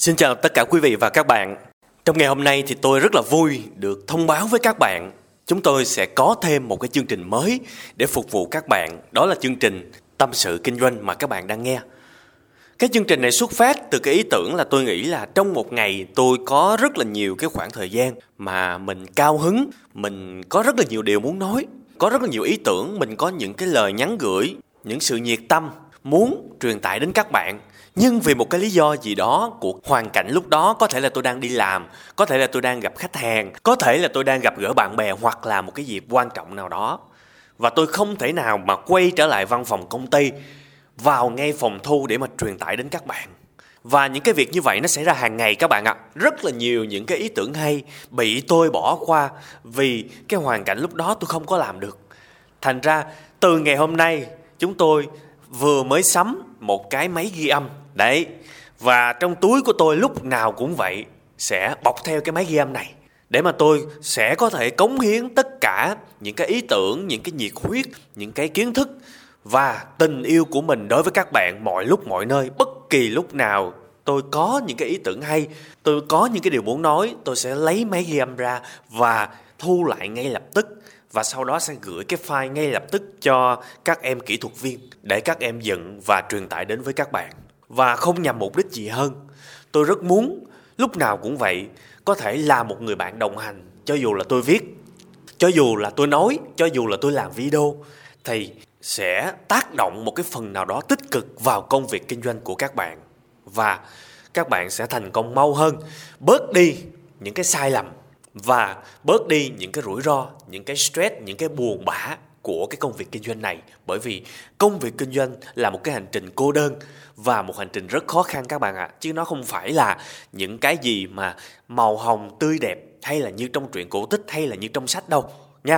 Xin chào tất cả quý vị và các bạn. Trong ngày hôm nay thì tôi rất là vui được thông báo với các bạn chúng tôi sẽ có thêm một cái chương trình mới để phục vụ các bạn. Đó là chương trình Tâm sự kinh doanh mà các bạn đang nghe. Cái chương trình này xuất phát từ cái ý tưởng là tôi nghĩ là trong một ngày tôi có rất là nhiều cái khoảng thời gian mà mình cao hứng, mình có rất là nhiều điều muốn nói, có rất là nhiều ý tưởng, mình có những cái lời nhắn gửi, những sự nhiệt tâm muốn truyền tải đến các bạn. Nhưng vì một cái lý do gì đó của hoàn cảnh lúc đó, có thể là tôi đang đi làm, có thể là tôi đang gặp khách hàng, có thể là tôi đang gặp gỡ bạn bè hoặc là một cái dịp quan trọng nào đó. Và tôi không thể nào mà quay trở lại văn phòng công ty, vào ngay phòng thu để mà truyền tải đến các bạn. Và những cái việc như vậy nó xảy ra hàng ngày các bạn ạ. Rất là nhiều những cái ý tưởng hay bị tôi bỏ qua vì cái hoàn cảnh lúc đó tôi không có làm được. Thành ra từ ngày hôm nay chúng tôi vừa mới sắm một cái máy ghi âm. Đấy, và trong túi của tôi lúc nào cũng vậy, sẽ bọc theo cái máy ghi âm này để mà tôi sẽ có thể cống hiến tất cả những cái ý tưởng, những cái nhiệt huyết, những cái kiến thức và tình yêu của mình đối với các bạn mọi lúc mọi nơi. Bất kỳ lúc nào tôi có những cái ý tưởng hay, tôi có những cái điều muốn nói, tôi sẽ lấy máy ghi âm ra và thu lại ngay lập tức. Và sau đó sẽ gửi cái file ngay lập tức cho các em kỹ thuật viên để các em dựng và truyền tải đến với các bạn. Và không nhằm mục đích gì hơn. Tôi rất muốn lúc nào cũng vậy, có thể là một người bạn đồng hành. Cho dù là tôi viết, cho dù là tôi nói, cho dù là tôi làm video, thì sẽ tác động một cái phần nào đó tích cực vào công việc kinh doanh của các bạn. Và các bạn sẽ thành công mau hơn, bớt đi những cái sai lầm và bớt đi những cái rủi ro, những cái stress, những cái buồn bã của cái công việc kinh doanh này. Bởi vì công việc kinh doanh là một cái hành trình cô đơn và một hành trình rất khó khăn các bạn ạ. Chứ nó không phải là những cái gì mà màu hồng tươi đẹp hay là như trong truyện cổ tích hay là như trong sách đâu nha.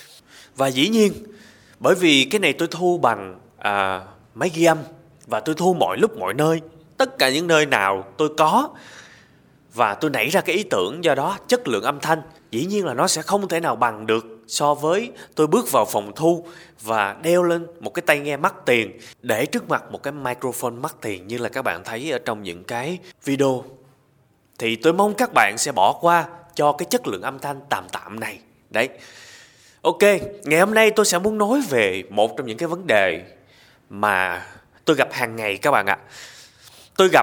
Và dĩ nhiên bởi vì cái này tôi thu bằng máy ghi âm và tôi thu mọi lúc mọi nơi, tất cả những nơi nào tôi có. Và tôi nảy ra cái ý tưởng, do đó chất lượng âm thanh dĩ nhiên là nó sẽ không thể nào bằng được so với tôi bước vào phòng thu và đeo lên một cái tai nghe mắc tiền, để trước mặt một cái microphone mắc tiền như là các bạn thấy ở trong những cái video. Thì tôi mong các bạn sẽ bỏ qua cho cái chất lượng âm thanh tạm tạm này. Đấy. Ok, ngày hôm nay tôi sẽ muốn nói về một trong những cái vấn đề mà tôi gặp hàng ngày các bạn ạ. Tôi gặp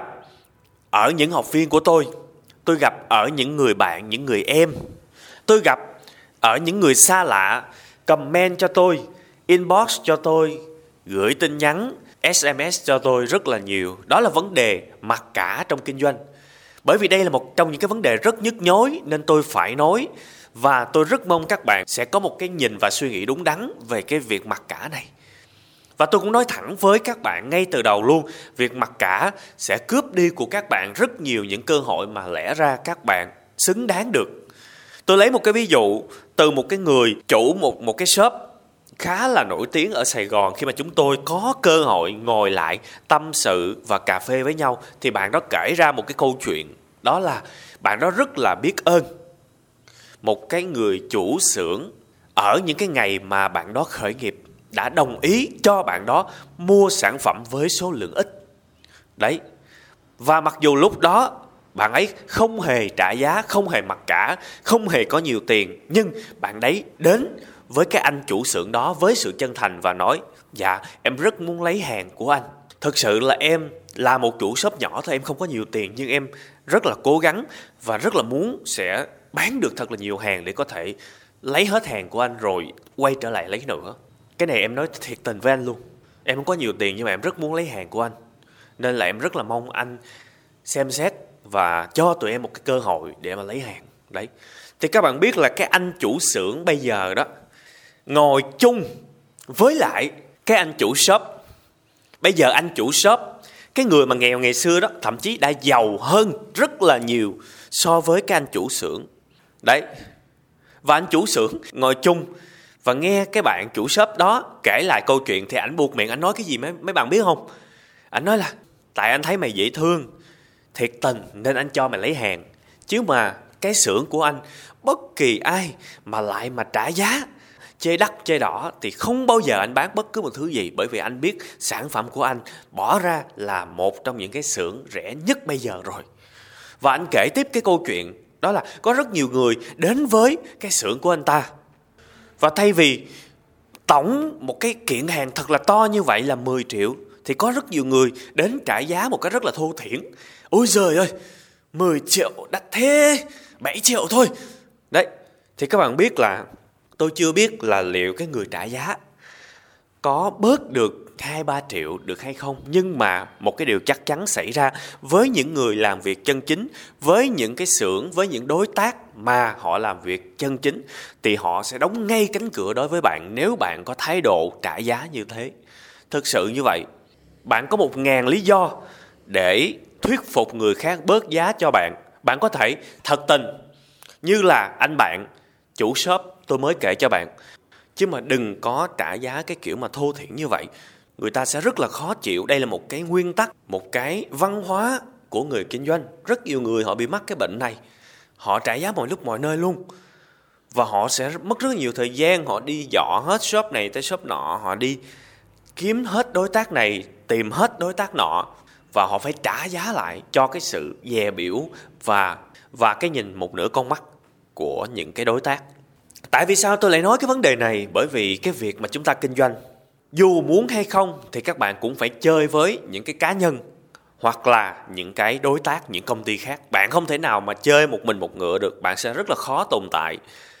ở những học viên của tôi gặp ở những người bạn, những người em, tôi gặp ở những người xa lạ, comment cho tôi, inbox cho tôi, gửi tin nhắn, SMS cho tôi rất là nhiều. Đó là vấn đề mặc cả trong kinh doanh. Bởi vì đây là một trong những cái vấn đề rất nhức nhối nên tôi phải nói. Và tôi rất mong các bạn sẽ có một cái nhìn và suy nghĩ đúng đắn về cái việc mặc cả này. Và tôi cũng nói thẳng với các bạn ngay từ đầu luôn, việc mặc cả sẽ cướp đi của các bạn rất nhiều những cơ hội mà lẽ ra các bạn xứng đáng được. Tôi lấy một cái ví dụ từ một cái người chủ một cái shop khá là nổi tiếng ở Sài Gòn. Khi mà chúng tôi có cơ hội ngồi lại tâm sự và cà phê với nhau thì bạn đó kể ra một cái câu chuyện. Đó là bạn đó rất là biết ơn một cái người chủ xưởng ở những cái ngày mà bạn đó khởi nghiệp đã đồng ý cho bạn đó mua sản phẩm với số lượng ít. Đấy. Và mặc dù lúc đó bạn ấy không hề trả giá, không hề mặc cả, không hề có nhiều tiền, nhưng bạn đấy đến với cái anh chủ xưởng đó với sự chân thành và nói: dạ, em rất muốn lấy hàng của anh. Thực sự là em là một chủ shop nhỏ thôi, em không có nhiều tiền, nhưng em rất là cố gắng và rất là muốn sẽ bán được thật là nhiều hàng để có thể lấy hết hàng của anh rồi quay trở lại lấy nữa. Cái này em nói thiệt tình với anh luôn. Em không có nhiều tiền nhưng mà em rất muốn lấy hàng của anh. Nên là em rất là mong anh xem xét và cho tụi em một cái cơ hội để mà lấy hàng. Đấy. Thì các bạn biết là cái anh chủ xưởng bây giờ đó ngồi chung với lại cái anh chủ shop. Bây giờ anh chủ shop, cái người mà nghèo ngày xưa đó, thậm chí đã giàu hơn rất là nhiều so với cái anh chủ xưởng. Đấy. Và anh chủ xưởng ngồi chung và nghe cái bạn chủ shop đó kể lại câu chuyện thì ảnh buộc miệng, ảnh nói cái gì mấy bạn biết không? Ảnh nói là tại anh thấy mày dễ thương, thiệt tình nên anh cho mày lấy hàng. Chứ mà cái xưởng của anh, bất kỳ ai mà lại mà trả giá chê đắt chê đỏ thì không bao giờ anh bán bất cứ một thứ gì. Bởi vì anh biết sản phẩm của anh bỏ ra là một trong những cái xưởng rẻ nhất bây giờ rồi. Và anh kể tiếp cái câu chuyện, đó là có rất nhiều người đến với cái xưởng của anh ta. Và thay vì tổng một cái kiện hàng thật là to như vậy là 10 triệu, thì có rất nhiều người đến trả giá một cái rất là thô thiển. Ôi giời ơi, 10 triệu đắt thế, 7 triệu thôi. Đấy, thì các bạn biết là tôi chưa biết là liệu cái người trả giá có bớt được 2-3 triệu được hay không. Nhưng mà một cái điều chắc chắn xảy ra với những người làm việc chân chính, với những cái xưởng, với những đối tác mà họ làm việc chân chính, thì họ sẽ đóng ngay cánh cửa đối với bạn nếu bạn có thái độ trả giá như thế. Thực sự như vậy, bạn có 1.000 lý do để thuyết phục người khác bớt giá cho bạn. Bạn có thể thật tình như là anh bạn chủ shop tôi mới kể cho bạn, chứ mà đừng có trả giá cái kiểu mà thô thiển như vậy. Người ta sẽ rất là khó chịu. Đây là một cái nguyên tắc, một cái văn hóa của người kinh doanh. Rất nhiều người họ bị mắc cái bệnh này. Họ trả giá mọi lúc mọi nơi luôn. Và họ sẽ mất rất nhiều thời gian. Họ đi dọ hết shop này tới shop nọ. Họ đi kiếm hết đối tác này, tìm hết đối tác nọ. Và họ phải trả giá lại cho cái sự dè biểu và cái nhìn một nửa con mắt của những cái đối tác. Tại vì sao tôi lại nói cái vấn đề này? Bởi vì cái việc mà chúng ta kinh doanh, dù muốn hay không thì các bạn cũng phải chơi với những cái cá nhân hoặc là những cái đối tác, những công ty khác. Bạn không thể nào mà chơi một mình một ngựa được. Bạn sẽ rất là khó tồn tại.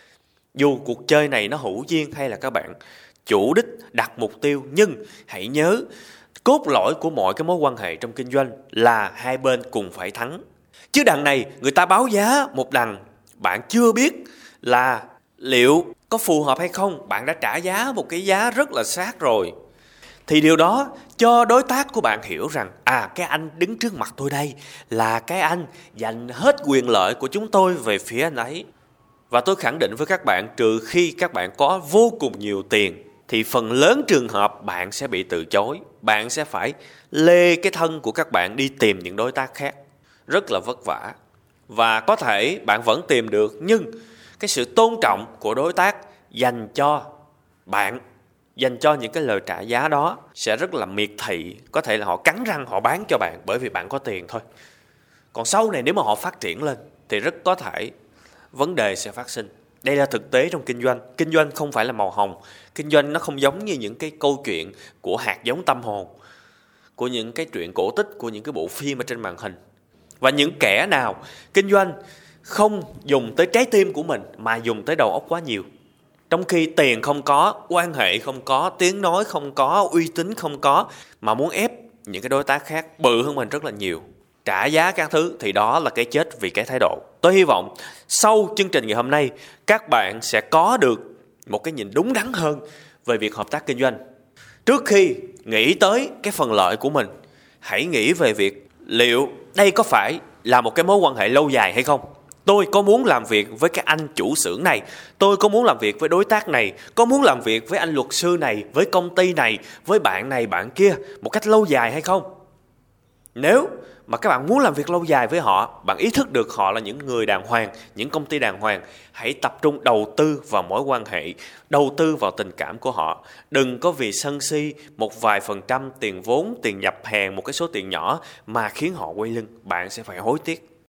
Dù cuộc chơi này nó hữu duyên hay là các bạn chủ đích đặt mục tiêu, nhưng hãy nhớ cốt lõi của mọi cái mối quan hệ trong kinh doanh là hai bên cùng phải thắng. Chứ đằng này người ta báo giá một đằng, bạn chưa biết là liệu có phù hợp hay không, bạn đã trả giá một cái giá rất là sát rồi, thì điều đó cho đối tác của bạn hiểu rằng cái anh đứng trước mặt tôi đây là cái anh dành hết quyền lợi của chúng tôi về phía anh ấy. Và tôi khẳng định với các bạn, trừ khi các bạn có vô cùng nhiều tiền thì phần lớn trường hợp bạn sẽ bị từ chối. Bạn sẽ phải lê cái thân của các bạn đi tìm những đối tác khác, rất là vất vả. Và có thể bạn vẫn tìm được, nhưng cái sự tôn trọng của đối tác dành cho bạn, dành cho những cái lời trả giá đó sẽ rất là miệt thị. Có thể là họ cắn răng họ bán cho bạn bởi vì bạn có tiền thôi. Còn sau này nếu mà họ phát triển lên thì rất có thể vấn đề sẽ phát sinh. Đây là thực tế trong kinh doanh. Kinh doanh không phải là màu hồng. Kinh doanh nó không giống như những cái câu chuyện của hạt giống tâm hồn, của những cái truyện cổ tích, của những cái bộ phim ở trên màn hình. Và những kẻ nào kinh doanh không dùng tới trái tim của mình mà dùng tới đầu óc quá nhiều, trong khi tiền không có, quan hệ không có, tiếng nói không có, uy tín không có, mà muốn ép những cái đối tác khác bự hơn mình rất là nhiều, trả giá các thứ, thì đó là cái chết vì cái thái độ. Tôi hy vọng sau chương trình ngày hôm nay các bạn sẽ có được một cái nhìn đúng đắn hơn về việc hợp tác kinh doanh. Trước khi nghĩ tới cái phần lợi của mình, hãy nghĩ về việc liệu đây có phải là một cái mối quan hệ lâu dài hay không. Tôi có muốn làm việc với cái anh chủ xưởng này, tôi có muốn làm việc với đối tác này, có muốn làm việc với anh luật sư này, với công ty này, với bạn này, bạn kia một cách lâu dài hay không? Nếu mà các bạn muốn làm việc lâu dài với họ, bạn ý thức được họ là những người đàng hoàng, những công ty đàng hoàng, hãy tập trung đầu tư vào mối quan hệ, đầu tư vào tình cảm của họ. Đừng có vì sân si một vài % tiền vốn, tiền nhập hàng, một cái số tiền nhỏ mà khiến họ quay lưng. Bạn sẽ phải hối tiếc.